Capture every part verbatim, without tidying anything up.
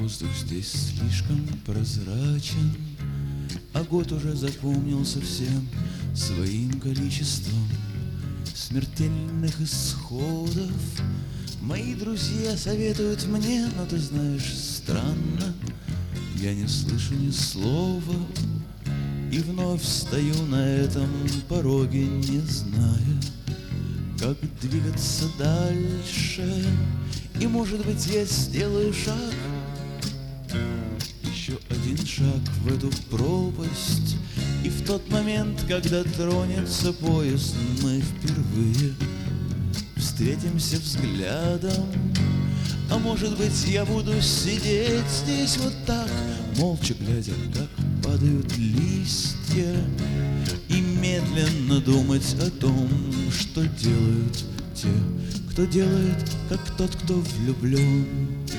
Воздух здесь слишком прозрачен, а год уже запомнился всем своим количеством смертельных исходов. Мои друзья советуют мне, но ты знаешь, странно, я не слышу ни слова и вновь стою на этом пороге, не зная, как двигаться дальше. И, может быть, я сделаю шаг, еще один шаг в эту пропасть. И в тот момент, когда тронется поезд, мы впервые встретимся взглядом. А может быть, я буду сидеть здесь вот так, молча глядя, как падают листья, и медленно думать о том, что делают те, кто делает, как тот, кто влюблен.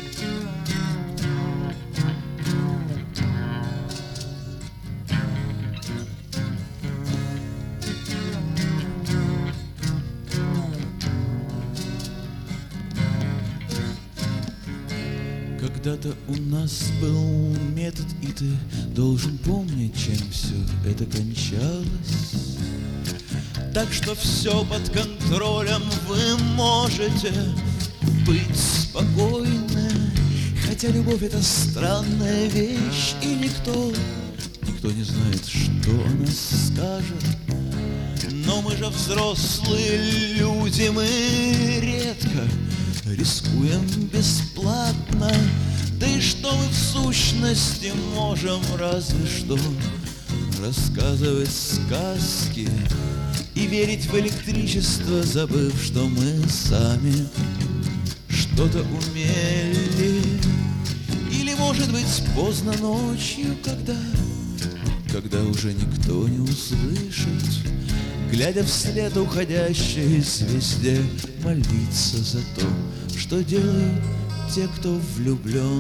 Когда-то у нас был метод, и ты должен помнить, чем все это кончалось. Так что все под контролем, вы можете быть спокойны. Хотя любовь — это странная вещь, и никто, никто не знает, что о нас скажет. Но мы же взрослые люди, мы редко рискуем бесплатно. Да и что мы в сущности можем, разве что рассказывать сказки и верить в электричество, забыв, что мы сами что-то умели. Или, может быть, поздно ночью, когда, когда уже никто не услышит, глядя вслед уходящей звезде, молиться за то, что делают те, кто влюблен.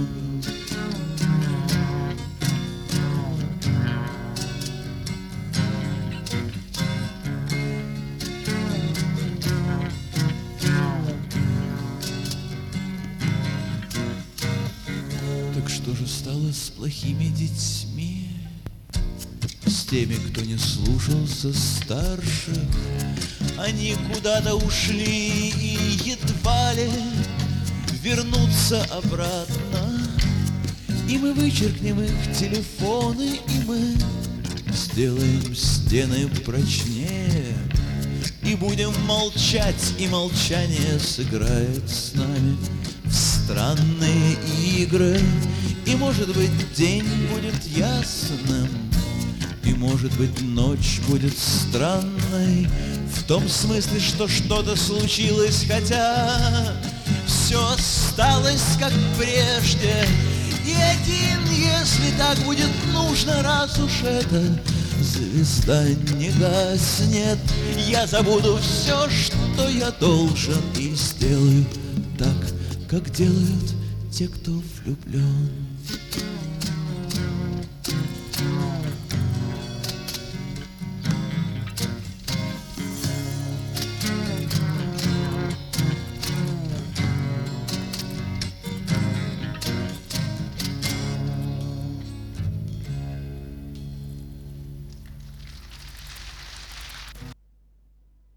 Так что же стало с плохими детьми, с теми, кто не слушался старших? Они куда-то ушли и едва ли вернуться обратно. И мы вычеркнем их телефоны, и мы сделаем стены прочнее, и будем молчать, и молчание сыграет с нами в странные игры. И, может быть, день будет ясным, и, может быть, ночь будет странной, в том смысле, что что-то случилось, хотя все осталось как прежде. И один, если так будет нужно, раз уж эта звезда не гаснет, я забуду все, что я должен, и сделаю так, как делают те, кто влюблен.